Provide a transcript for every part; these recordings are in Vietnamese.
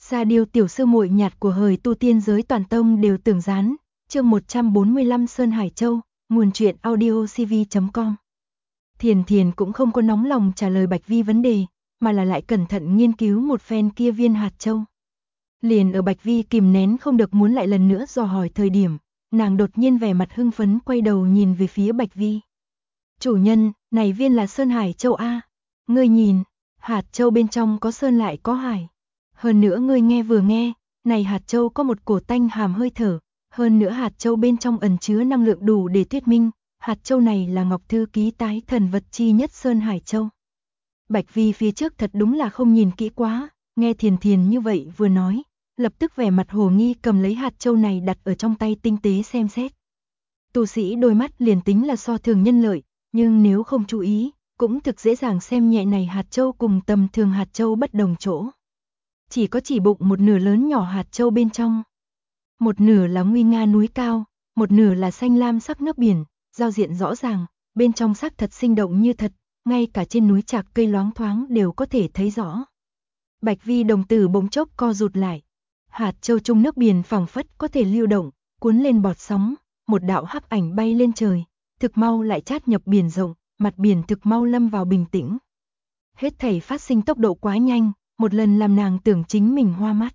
Ra điều tiểu sư muội nhạt của hời tu tiên giới toàn tông đều tưởng dán. Chương 145 Sơn Hải Châu, nguồn truyện audiocv.com. Thiền Thiền cũng không có nóng lòng trả lời Bạch Vi vấn đề, mà là lại cẩn thận nghiên cứu một phen kia viên hạt châu. Liền ở Bạch Vi kìm nén không được muốn lại lần nữa dò hỏi thời điểm, nàng đột nhiên vẻ mặt hưng phấn quay đầu nhìn về phía Bạch Vi. Chủ nhân, này viên là Sơn Hải Châu a. Ngươi nhìn, hạt châu bên trong có sơn lại có hải. Hơn nữa ngươi nghe vừa nghe, này hạt châu có một cổ tanh hàm hơi thở, hơn nữa hạt châu bên trong ẩn chứa năng lượng đủ để thuyết minh, hạt châu này là Ngọc Thư ký tái thần vật chi nhất Sơn Hải Châu. Bạch Vi phía trước thật đúng là không nhìn kỹ quá, nghe Thiền Thiền như vậy vừa nói, lập tức vẻ mặt hồ nghi cầm lấy hạt châu này đặt ở trong tay tinh tế xem xét. Tu sĩ đôi mắt liền tính là so thường nhân lợi, nhưng nếu không chú ý, cũng thực dễ dàng xem nhẹ này hạt châu cùng tầm thường hạt châu bất đồng chỗ. Chỉ có chỉ bụng một nửa lớn nhỏ hạt châu bên trong. Một nửa là nguy nga núi cao, một nửa là xanh lam sắc nước biển, giao diện rõ ràng, bên trong sắc thật sinh động như thật, ngay cả trên núi chạc cây loáng thoáng đều có thể thấy rõ. Bạch Vi đồng tử bỗng chốc co rụt lại. Hạt châu trong nước biển phẳng phất có thể lưu động, cuốn lên bọt sóng, một đạo hắc ảnh bay lên trời, thực mau lại chát nhập biển rộng, mặt biển thực mau lâm vào bình tĩnh. Hết thảy phát sinh tốc độ quá nhanh, một lần làm nàng tưởng chính mình hoa mắt.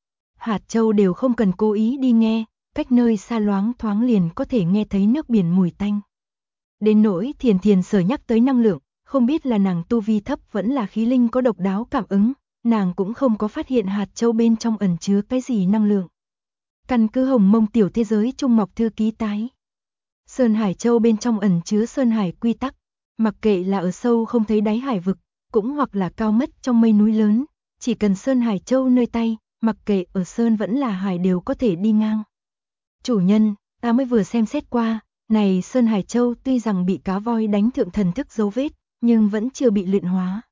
Hạt châu đều không cần cố ý đi nghe, cách nơi xa loáng thoáng liền có thể nghe thấy nước biển mùi tanh. Đến nỗi Thiền Thiền sở nhắc tới năng lượng, không biết là nàng tu vi thấp vẫn là khí linh có độc đáo cảm ứng, nàng cũng không có phát hiện hạt châu bên trong ẩn chứa cái gì năng lượng. Căn cứ Hồng Mông tiểu thế giới Trung Ngọc Thư ký tái. Sơn Hải Châu bên trong ẩn chứa Sơn Hải quy tắc, mặc kệ là ở sâu không thấy đáy hải vực, cũng hoặc là cao mất trong mây núi lớn, chỉ cần Sơn Hải Châu nơi tay, mặc kệ ở Sơn vẫn là hải đều có thể đi ngang. Chủ nhân, ta mới vừa xem xét qua, này Sơn Hải Châu tuy rằng bị cá voi đánh thượng thần thức dấu vết, nhưng vẫn chưa bị luyện hóa.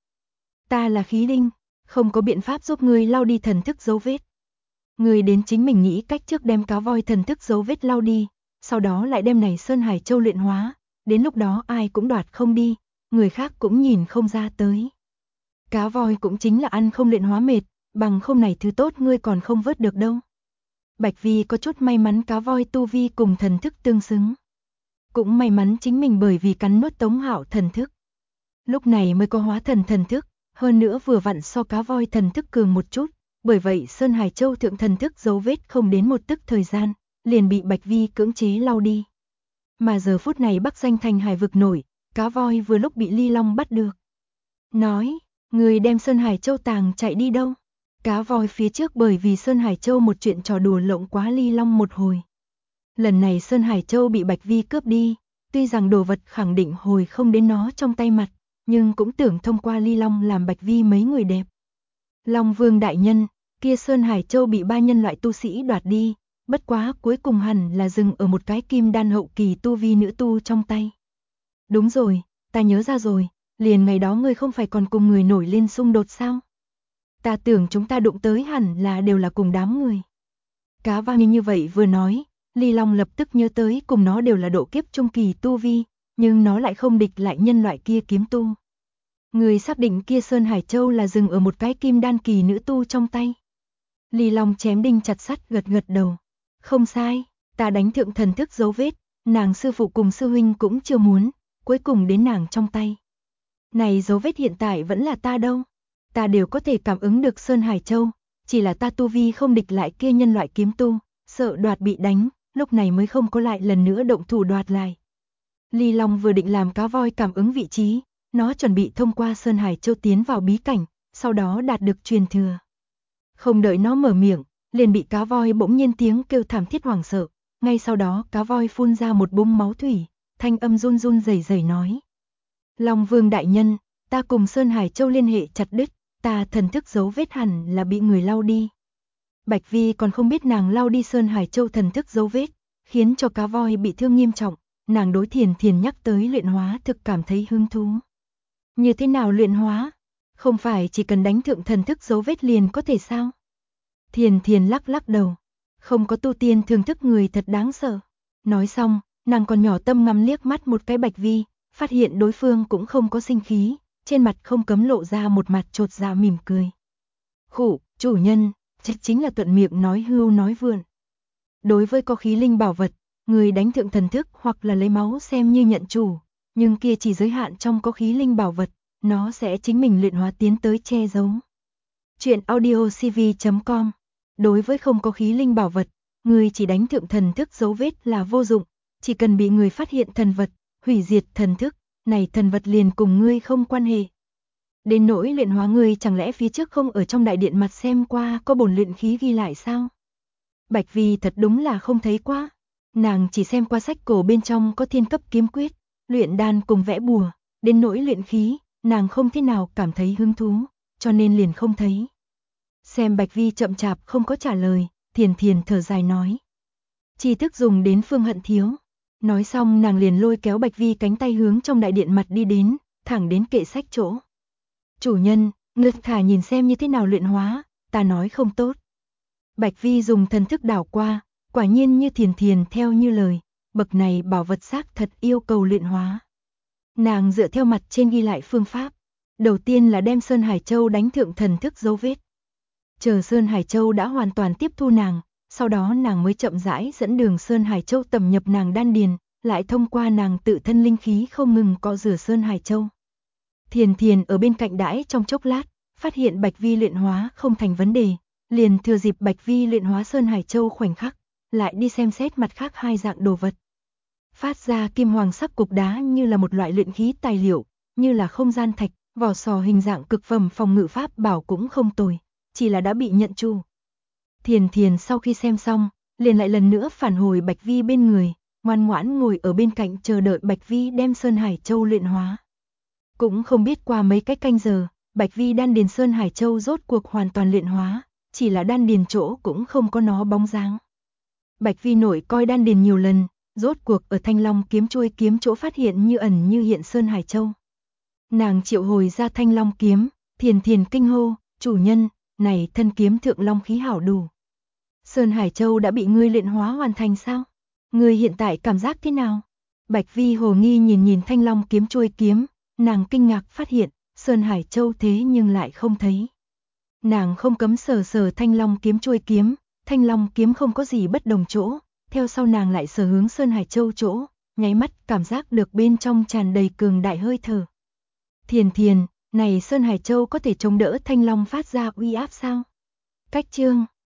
Ta là khí linh, không có biện pháp giúp ngươi lau đi thần thức dấu vết. Ngươi đến chính mình nghĩ cách trước đem cá voi thần thức dấu vết lau đi, sau đó lại đem này Sơn Hải Châu luyện hóa, đến lúc đó ai cũng đoạt không đi, người khác cũng nhìn không ra tới. Cá voi cũng chính là ăn không luyện hóa mệt, bằng không này thứ tốt ngươi còn không vớt được đâu. Bạch Vi có chút may mắn cá voi tu vi cùng thần thức tương xứng. Cũng may mắn chính mình bởi vì cắn nuốt Tống Hạo thần thức. Lúc này mới có hóa thần thần thức, hơn nữa vừa vặn so cá voi thần thức cường một chút, bởi vậy Sơn Hải Châu thượng thần thức dấu vết không đến một tức thời gian, liền bị Bạch Vi cưỡng chế lau đi. Mà giờ phút này Bắc Danh Thành hải vực nổi, cá voi vừa lúc bị Ly Long bắt được. Nói, người đem Sơn Hải Châu tàng chạy đi đâu? Cá voi phía trước bởi vì Sơn Hải Châu một chuyện trò đùa lộng quá Ly Long một hồi. Lần này Sơn Hải Châu bị Bạch Vi cướp đi, tuy rằng đồ vật khẳng định hồi không đến nó trong tay mặt, nhưng cũng tưởng thông qua Ly Long làm Bạch Vi mấy người đẹp. Long Vương đại nhân, kia Sơn Hải Châu bị ba nhân loại tu sĩ đoạt đi, bất quá cuối cùng hẳn là dừng ở một cái kim đan hậu kỳ tu vi nữ tu trong tay. Đúng rồi, ta nhớ ra rồi, liền ngày đó ngươi không phải còn cùng người nổi lên xung đột sao? Ta tưởng chúng ta đụng tới hẳn là đều là cùng đám người. Cá voi như vậy vừa nói, Ly Long lập tức nhớ tới cùng nó đều là độ kiếp trung kỳ tu vi, nhưng nó lại không địch lại nhân loại kia kiếm tu. Người xác định kia Sơn Hải Châu là dừng ở một cái kim đan kỳ nữ tu trong tay. Ly Long chém đinh chặt sắt gật gật đầu. Không sai, ta đánh thượng thần thức dấu vết, nàng sư phụ cùng sư huynh cũng chưa muốn, cuối cùng đến nàng trong tay. Này dấu vết hiện tại vẫn là ta đâu. Ta đều có thể cảm ứng được Sơn Hải Châu, chỉ là ta tu vi không địch lại kia nhân loại kiếm tu, sợ đoạt bị đánh, lúc này mới không có lại lần nữa động thủ đoạt lại. Ly Long vừa định làm cá voi cảm ứng vị trí, nó chuẩn bị thông qua Sơn Hải Châu tiến vào bí cảnh, sau đó đạt được truyền thừa. Không đợi nó mở miệng, liền bị cá voi bỗng nhiên tiếng kêu thảm thiết hoảng sợ, ngay sau đó cá voi phun ra một búng máu thủy, thanh âm run run rẩy rẩy nói. Long Vương đại nhân, ta cùng Sơn Hải Châu liên hệ chặt đứt, ta thần thức dấu vết hẳn là bị người lau đi. Bạch Vi còn không biết nàng lau đi Sơn Hải Châu thần thức dấu vết, khiến cho cá voi bị thương nghiêm trọng, nàng đối Thiền Thiền nhắc tới luyện hóa thực cảm thấy hứng thú. Như thế nào luyện hóa? Không phải chỉ cần đánh thượng thần thức dấu vết liền có thể sao? Thiền Thiền lắc lắc đầu, không có tu tiên thường thức người thật đáng sợ. Nói xong, nàng còn nhỏ tâm ngắm liếc mắt một cái Bạch Vi, phát hiện đối phương cũng không có sinh khí, trên mặt không cấm lộ ra một mặt chột dạ mỉm cười. Khụ, chủ nhân, chính là thuận miệng nói hưu nói vượn. Đối với có khí linh bảo vật, người đánh thượng thần thức hoặc là lấy máu xem như nhận chủ, nhưng kia chỉ giới hạn trong có khí linh bảo vật, nó sẽ chính mình luyện hóa tiến tới che giấu. Chuyện audiocv.com. Đối với không có khí linh bảo vật, người chỉ đánh thượng thần thức dấu vết là vô dụng, chỉ cần bị người phát hiện thần vật, hủy diệt thần thức, này thần vật liền cùng ngươi không quan hệ. Đến nỗi luyện hóa ngươi chẳng lẽ phía trước không ở trong đại điện mặt xem qua có bổn luyện khí ghi lại sao? Bạch Vi thật đúng là không thấy quá. Nàng chỉ xem qua sách cổ bên trong có thiên cấp kiếm quyết, luyện đan cùng vẽ bùa, đến nỗi luyện khí, nàng không thế nào cảm thấy hứng thú, cho nên liền không thấy. Xem Bạch Vi chậm chạp không có trả lời, Thiền Thiền thở dài nói. Tri thức dùng đến Phương Hận thiếu. Nói xong nàng liền lôi kéo Bạch Vi cánh tay hướng trong đại điện mặt đi đến, thẳng đến kệ sách chỗ. Chủ nhân, ngươi thả nhìn xem như thế nào luyện hóa, ta nói không tốt. Bạch Vi dùng thần thức đảo qua, quả nhiên như Thiền Thiền theo như lời, bậc này bảo vật xác thật yêu cầu luyện hóa. Nàng dựa theo mặt trên ghi lại phương pháp, đầu tiên là đem Sơn Hải Châu đánh thượng thần thức dấu vết. Chờ Sơn Hải Châu đã hoàn toàn tiếp thu nàng, sau đó nàng mới chậm rãi dẫn đường Sơn Hải Châu tầm nhập nàng đan điền, lại thông qua nàng tự thân linh khí không ngừng cọ rửa Sơn Hải Châu. Thiền Thiền ở bên cạnh đãi trong chốc lát, phát hiện Bạch Vi luyện hóa không thành vấn đề, liền thừa dịp Bạch Vi luyện hóa Sơn Hải Châu khoảnh khắc, lại đi xem xét mặt khác hai dạng đồ vật. Phát ra kim hoàng sắc cục đá như là một loại luyện khí tài liệu, như là không gian thạch, vỏ sò hình dạng cực phẩm phòng ngự pháp bảo cũng không tồi, chỉ là đã bị nhận chu. Thiền Thiền sau khi xem xong, liền lại lần nữa phản hồi Bạch Vi bên người, ngoan ngoãn ngồi ở bên cạnh chờ đợi Bạch Vi đem Sơn Hải Châu luyện hóa. Cũng không biết qua mấy cái canh giờ, Bạch Vi đan điền Sơn Hải Châu rốt cuộc hoàn toàn luyện hóa, chỉ là đan điền chỗ cũng không có nó bóng dáng. Bạch Vi nội coi đan điền nhiều lần, rốt cuộc ở Thanh Long kiếm chuôi kiếm chỗ phát hiện như ẩn như hiện Sơn Hải Châu. Nàng triệu hồi ra Thanh Long kiếm, Thiền Thiền kinh hô, chủ nhân, này thân kiếm thượng long khí hảo đủ. Sơn Hải Châu đã bị ngươi luyện hóa hoàn thành sao? Ngươi hiện tại cảm giác thế nào? Bạch Vi hồ nghi nhìn nhìn Thanh Long kiếm chuôi kiếm, nàng kinh ngạc phát hiện, Sơn Hải Châu thế nhưng lại không thấy. Nàng không cấm sờ sờ Thanh Long kiếm chuôi kiếm, Thanh Long kiếm không có gì bất đồng chỗ, theo sau nàng lại sờ hướng Sơn Hải Châu chỗ, nháy mắt cảm giác được bên trong tràn đầy cường đại hơi thở. Thiền Thiền, này Sơn Hải Châu có thể chống đỡ Thanh Long phát ra uy áp sao? Cách chương